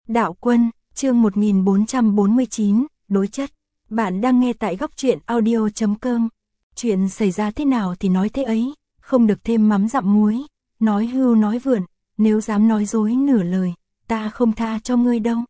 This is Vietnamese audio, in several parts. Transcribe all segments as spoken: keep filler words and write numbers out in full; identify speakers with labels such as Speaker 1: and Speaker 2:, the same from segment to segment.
Speaker 1: Đạo Quân, chương một nghìn bốn trăm bốn mươi chín, đối chất. Bạn đang nghe tại góc truyện audio chấm com. Chuyện xảy ra thế nào thì nói thế ấy, không được thêm mắm dặm muối, nói hưu nói vượn, nếu dám nói dối nửa lời, ta không tha cho ngươi đâu.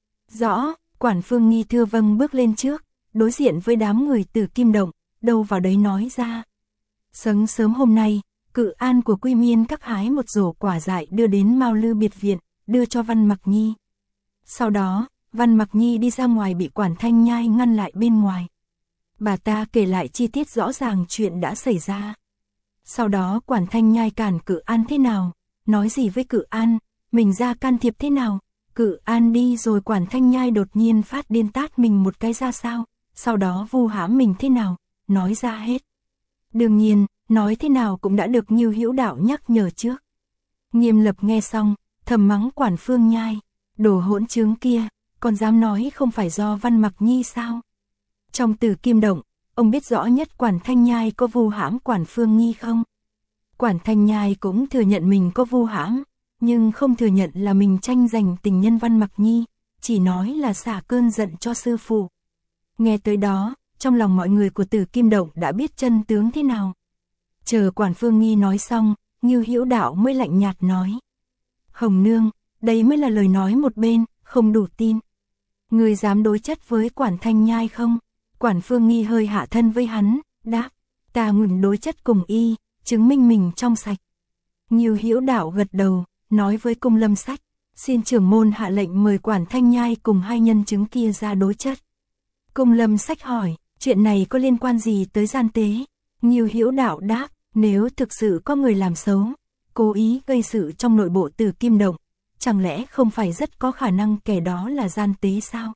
Speaker 1: Rõ, Quản Phương Nghi thưa vâng bước lên trước, đối diện với đám người Tử Kim Động, đâu vào đấy nói ra. Sáng sớm hôm nay, Cự An của Quy Miên các hái một rổ quả dại đưa đến Mao Lư biệt viện, đưa cho Văn Mặc Nhi. Sau đó, Văn Mặc Nhi đi ra ngoài bị Quản Thanh Nhai ngăn lại bên ngoài. Bà ta kể lại chi tiết rõ ràng chuyện đã xảy ra. Sau đó Quản Thanh Nhai cản Cự An thế nào, nói gì với Cự An, mình ra can thiệp thế nào. Cự An đi rồi Quản Thanh Nhai đột nhiên phát điên tát mình một cái ra sao, sau đó vu hãm mình thế nào, nói ra hết. Đương nhiên, nói thế nào cũng đã được Ngưu Hữu Đạo nhắc nhở trước. Nghiêm Lập nghe xong, thầm mắng Quản Phương Nhai, đồ hỗn trướng kia, còn dám nói không phải do Văn Mặc Nhi sao? Trong Tử Kim Động, ông biết rõ nhất Quản Thanh Nhai có vu hãm Quản Phương Nghi không? Quản Thanh Nhai cũng thừa nhận mình có vu hãm, nhưng không thừa nhận là mình tranh giành tình nhân Văn Mặc Nhi, chỉ nói là xả cơn giận cho sư phụ. Nghe tới đó, trong lòng mọi người của Tử Kim Động đã biết chân tướng thế nào. Chờ Quản Phương Nghi nói xong, Ngưu Hữu Đạo mới lạnh nhạt nói. Hồng Nương, đây mới là lời nói một bên, không đủ tin. Người dám đối chất với Quản Thanh Nhai không? Quản Phương Nghi hơi hạ thân với hắn, đáp, ta nguyện đối chất cùng y, chứng minh mình trong sạch. Ngưu Hữu Đạo gật đầu, nói với Cung Lâm Sách, xin trưởng môn hạ lệnh mời Quản Thanh Nhai cùng hai nhân chứng kia ra đối chất. Cung Lâm Sách hỏi, chuyện này có liên quan gì tới gian tế? Ngưu Hữu Đạo đáp, nếu thực sự có người làm xấu, cố ý gây sự trong nội bộ Tử Kim Động, chẳng lẽ không phải rất có khả năng kẻ đó là gian tế sao?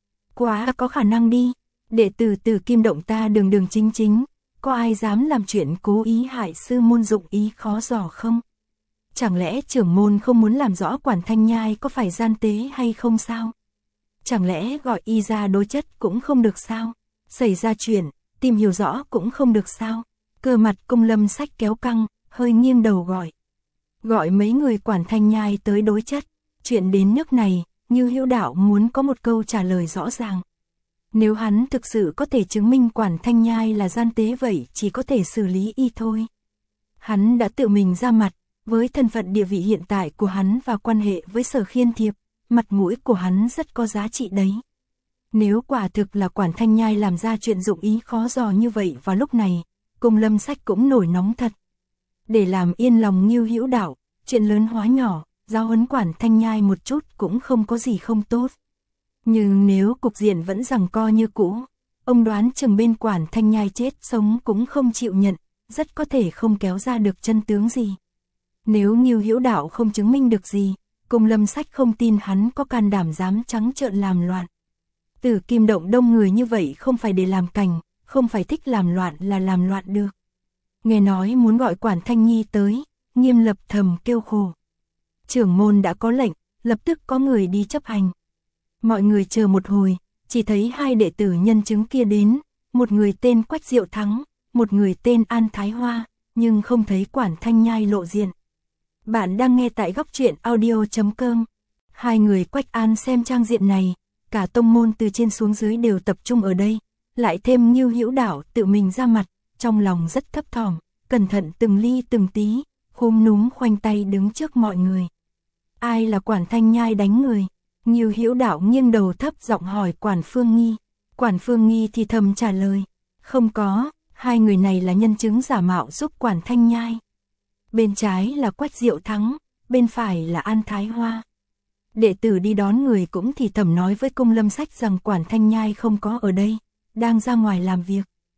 Speaker 1: Quá có khả năng đi, đệ tử Tử Kim Động ta đường đường chính chính, có ai dám làm chuyện cố ý hại sư môn dụng ý khó dò không? Chẳng lẽ trưởng môn không muốn làm rõ Quản Thanh Nhai có phải gian tế hay không sao? Chẳng lẽ gọi y ra đối chất cũng không được sao? Xảy ra chuyện, tìm hiểu rõ cũng không được sao? Cơ mặt Cung Lâm Sách kéo căng, hơi nghiêng đầu gọi. Gọi mấy người Quản Thanh Nhai tới đối chất. Chuyện đến nước này, Ngưu Hữu Đạo muốn có một câu trả lời rõ ràng. Nếu hắn thực sự có thể chứng minh Quản Thanh Nhai là gian tế vậy chỉ có thể xử lý y thôi. Hắn đã tự mình ra mặt, với thân phận địa vị hiện tại của hắn và quan hệ với Sở Khiên Thiệp, mặt mũi của hắn rất có giá trị đấy. Nếu quả thực là Quản Thanh Nhai làm ra chuyện dụng ý khó dò như vậy vào lúc này, Cung Lâm Sách cũng nổi nóng thật. Để làm yên lòng Ngưu Hữu Đạo, chuyện lớn hóa nhỏ, giáo huấn Quản Thanh Nhai một chút cũng không có gì không tốt. Nhưng nếu cục diện vẫn giằng co như cũ, ông đoán chừng bên Quản Thanh Nhai chết sống cũng không chịu nhận, rất có thể không kéo ra được chân tướng gì. Nếu Ngưu Hữu Đạo không chứng minh được gì, Cung Lâm Sách không tin hắn có can đảm dám trắng trợn làm loạn. Tử Kim Động đông người như vậy không phải để làm cành, không phải thích làm loạn là làm loạn được. Nghe nói muốn gọi Quản Thanh Nhi tới, Nghiêm Lập thầm kêu khổ. Trưởng môn đã có lệnh, lập tức có người đi chấp hành. Mọi người chờ một hồi, chỉ thấy hai đệ tử nhân chứng kia đến, một người tên Quách Diệu Thắng, một người tên An Thái Hoa, nhưng không thấy Quản Thanh Nhai lộ diện. Bạn đang nghe tại góc truyện audio chấm com. Hai người Quách An xem trang diện này, cả tông môn từ trên xuống dưới đều tập trung ở đây, lại thêm Ngưu Hữu Đạo tự mình ra mặt, trong lòng rất thấp thỏm, cẩn thận từng ly từng tí, khúm núm khoanh tay đứng trước mọi người. Ai là Quản Thanh Nhai đánh người? Ngưu Hữu Đạo nghiêng đầu thấp giọng hỏi Quản Phương Nghi. Quản Phương Nghi thì thầm trả lời, không có, hai người này là nhân chứng giả mạo giúp Quản Thanh Nhai. Bên trái là Quách Diệu Thắng, bên phải là An Thái Hoa. Đệ tử đi đón người cũng thì thầm nói với Cung Lâm Sách rằng Quản Thanh Nhai không có ở đây, đang ra ngoài làm việc.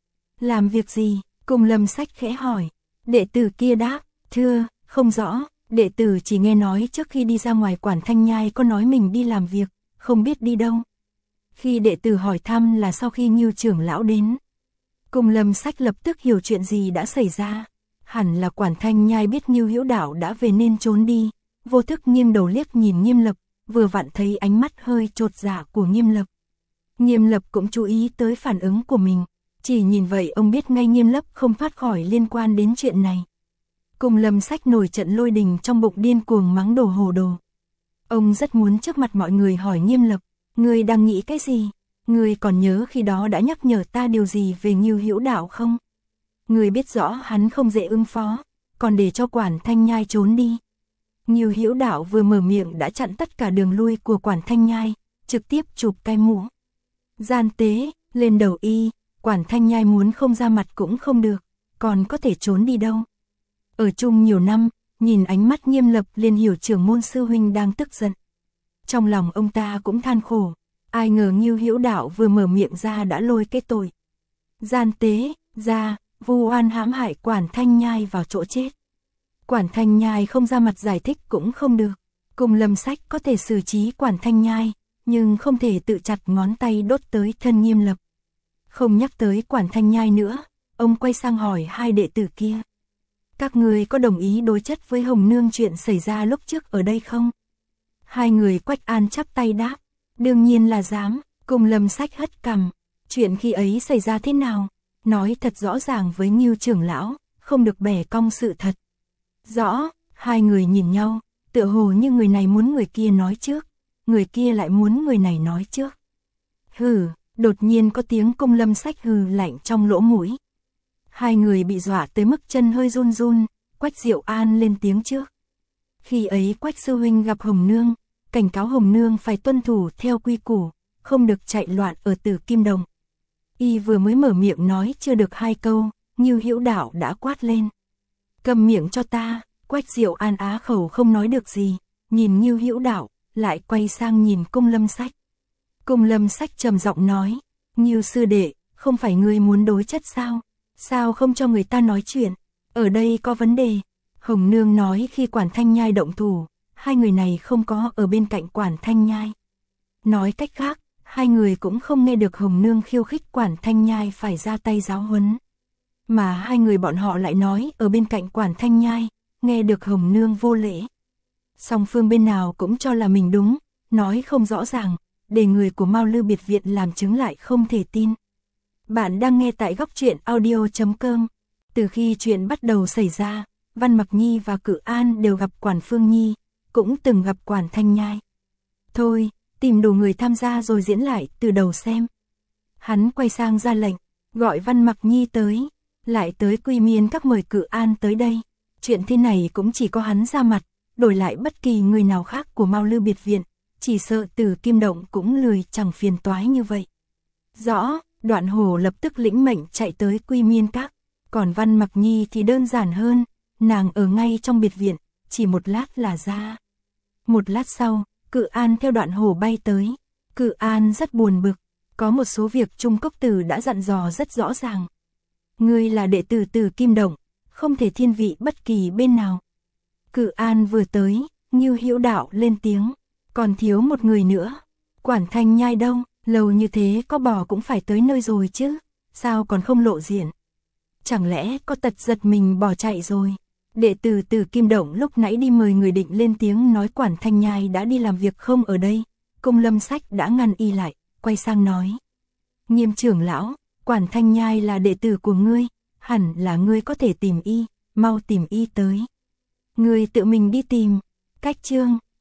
Speaker 1: Làm việc gì? Cung Lâm Sách khẽ hỏi. Đệ tử kia đáp, thưa, không rõ, đệ tử chỉ nghe nói trước khi đi ra ngoài Quản Thanh Nhai có nói mình đi làm việc, không biết đi đâu. Khi đệ tử hỏi thăm là sau khi Ngưu trưởng lão đến. Cung Lâm Sách lập tức hiểu chuyện gì đã xảy ra. Hẳn là Quản Thanh Nhai biết Ngưu Hữu Đạo đã về nên trốn đi, vô thức nghiêng đầu liếc nhìn Nghiêm Lập, vừa vặn thấy ánh mắt hơi chột dạ của Nghiêm Lập. Nghiêm Lập cũng chú ý tới phản ứng của mình, chỉ nhìn vậy ông biết ngay Nghiêm Lập không thoát khỏi liên quan đến chuyện này. Cung Lâm Sách nổi trận lôi đình trong bụng điên cuồng mắng đồ hồ đồ. Ông rất muốn trước mặt mọi người hỏi Nghiêm Lập, ngươi đang nghĩ cái gì? Ngươi còn nhớ khi đó đã nhắc nhở ta điều gì về Ngưu Hữu Đạo không? Ngươi biết rõ hắn không dễ ứng phó, còn để cho Quản Thanh Nhai trốn đi. Ngưu Hữu Đạo vừa mở miệng đã chặn tất cả đường lui của Quản Thanh Nhai, trực tiếp chụp cái mũ gian tế lên đầu y. Quản Thanh Nhai muốn không ra mặt cũng không được, còn có thể trốn đi đâu. Ở chung nhiều năm, nhìn ánh mắt Nghiêm Lập liền hiểu trưởng môn sư huynh đang tức giận. Trong lòng ông ta cũng than khổ, ai ngờ Ngưu Hữu Đạo vừa mở miệng ra đã lôi cái tội gian tế ra, vu oan hãm hại Quản Thanh Nhai vào chỗ chết. Quản Thanh Nhai không ra mặt giải thích cũng không được, cùng Lâm Sách có thể xử trí Quản Thanh Nhai, nhưng không thể tự chặt ngón tay đốt tới thân Nghiêm Lập. Không nhắc tới Quản Thanh Nhai nữa, ông quay sang hỏi hai đệ tử kia. Các người có đồng ý đối chất với Hồng Nương chuyện xảy ra lúc trước ở đây không? Hai người Quách An chắp tay đáp, đương nhiên là dám. Cùng Lâm Sách hất cằm, chuyện khi ấy xảy ra thế nào? Nói thật rõ ràng với Ngưu trưởng lão, không được bẻ cong sự thật. Rõ, hai người nhìn nhau, tựa hồ như người này muốn người kia nói trước, người kia lại muốn người này nói trước. Hừ, đột nhiên có tiếng Cung Lâm Sách hừ lạnh trong lỗ mũi. Hai người bị dọa tới mức chân hơi run run, Quách Diệu An lên tiếng trước. Khi ấy Quách sư huynh gặp Hồng Nương, cảnh cáo Hồng Nương phải tuân thủ theo quy củ, không được chạy loạn ở Tử Kim Đồng. Y vừa mới mở miệng nói chưa được hai câu, Ngưu Hữu Đạo đã quát lên. Cầm miệng cho ta. Quách Diệu An á khẩu không nói được gì, nhìn Ngưu Hữu Đạo, lại quay sang nhìn Cung Lâm Sách. Cung Lâm Sách trầm giọng nói, Ngưu sư đệ, không phải ngươi muốn đối chất sao? Sao không cho người ta nói chuyện? Ở đây có vấn đề. Hồng Nương nói khi Quản Thanh Nhai động thủ, hai người này không có ở bên cạnh Quản Thanh Nhai. Nói cách khác, hai người cũng không nghe được Hồng Nương khiêu khích Quản Thanh Nhai phải ra tay giáo huấn. Mà hai người bọn họ lại nói ở bên cạnh Quản Thanh Nhai, nghe được Hồng Nương vô lễ. Song phương bên nào cũng cho là mình đúng, nói không rõ ràng, để người của Mao Lư Biệt Viện làm chứng lại không thể tin. Bạn đang nghe tại góc truyện audio chấm com. Từ khi chuyện bắt đầu xảy ra, Văn Mặc Nhi và Cự An đều gặp Quản Phương Nhi, cũng từng gặp Quản Thanh Nhai. Thôi, tìm đủ người tham gia rồi diễn lại từ đầu xem. Hắn quay sang ra lệnh, gọi Văn Mặc Nhi tới, lại tới Quy Miên Các mời Cự An tới đây. Chuyện thế này cũng chỉ có hắn ra mặt, đổi lại bất kỳ người nào khác của Mao Lư Biệt Viện, chỉ sợ Tử Kim Động cũng lười chẳng phiền toái như vậy. Rõ, Đoạn Hổ lập tức lĩnh mệnh chạy tới Quy Miên Các, còn Văn Mặc Nhi thì đơn giản hơn, nàng ở ngay trong biệt viện, chỉ một lát là ra. Một lát sau, Cự An theo Đoạn Hổ bay tới. Cự An rất buồn bực, có một số việc Trung Cốc Tử đã dặn dò rất rõ ràng. Ngươi là đệ tử Tử Kim Động, không thể thiên vị bất kỳ bên nào. Cự An vừa tới, Ngưu Hữu Đạo lên tiếng, còn thiếu một người nữa. Quản Thanh Nhai đâu, lâu như thế có bò cũng phải tới nơi rồi chứ, sao còn không lộ diện? Chẳng lẽ có tật giật mình bỏ chạy rồi? Đệ tử Tử Kim Động lúc nãy đi mời người định lên tiếng nói Quản Thanh Nhai đã đi làm việc không ở đây. Cung Lâm Sách đã ngăn y lại, quay sang nói. Nghiêm trưởng lão, Quản Thanh Nhai là đệ tử của ngươi, hẳn là ngươi có thể tìm y, mau tìm y tới. Ngươi tự mình đi tìm. Cách chương